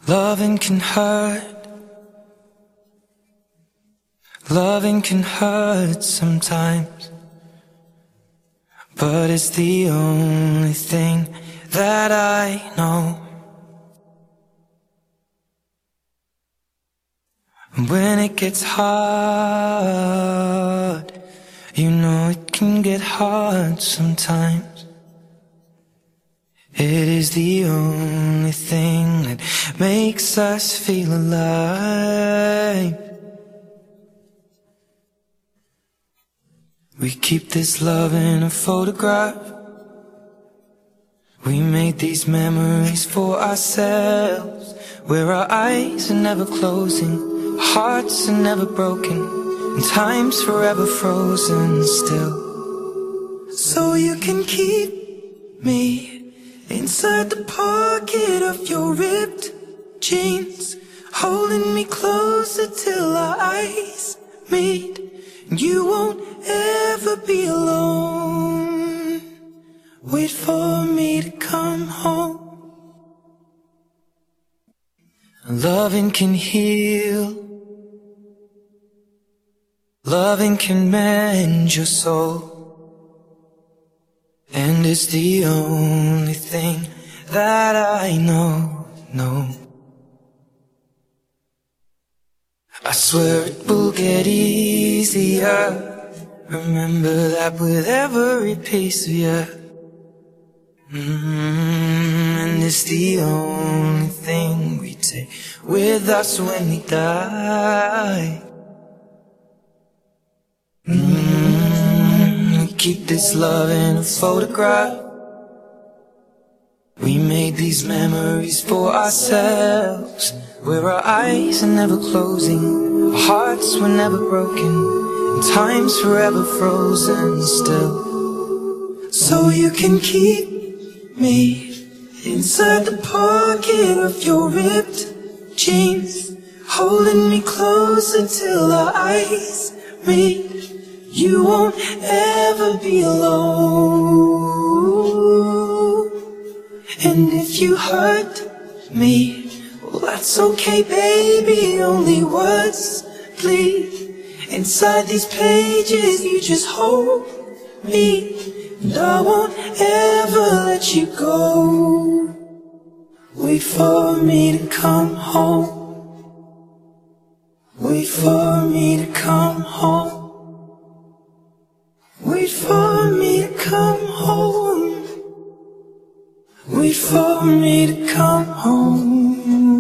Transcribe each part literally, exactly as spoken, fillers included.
Loving can hurt. Loving can hurt sometimes, but it's the only thing that I know. And when it gets hard, you know it can get hard sometimes. It is the only thing that makes us feel alive. We keep this love in a photograph. We made these memories for ourselves, where our eyes are never closing, our hearts are never broken, and time's forever frozen still. So you can keep me inside the pocket of your ripped jeans, holding me closer till our eyes meet. You won't ever be alone. Wait for me to come home. Loving can heal. Loving can mend your soul. And it's the only thing that I know, know. I swear it will get easier. Remember that with every piece of you. Mm, and it's the only thing we take with us when we die. Mm, we keep this love in a photograph. We made these memories for ourselves, where our eyes are never closing, our hearts were never broken, and time's forever frozen still. So you can keep me inside the pocket of your ripped jeans, holding me close until our eyes meet. You won't ever be alone. And if you hurt me, well, that's okay, baby. Only words bleed inside these pages. You just hold me, and I won't ever let you go. Wait for me to come home. Wait for me to come home. Wait for me to come home. Wait for me to come home.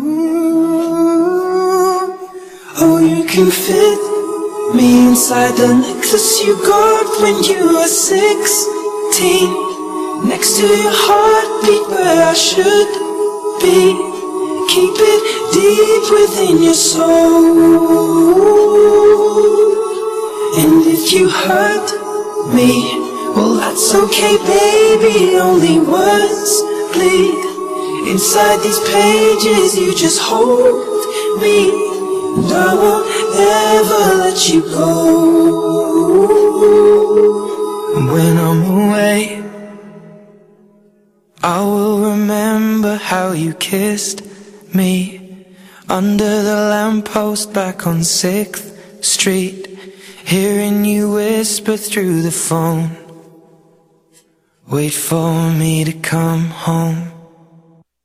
Oh, you can fit me inside the necklace you got when you were sixteen, next to your heartbeat where I should be. Keep it deep within your soul. And if you hurt me, well, that's okay, baby. Only words bleed inside these pages. You just hold me, and I won't ever let you go. And when I'm away, I will remember how you kissed me under the lamppost back on sixth street, hearing you whisper through the phone. Wait for me to come home.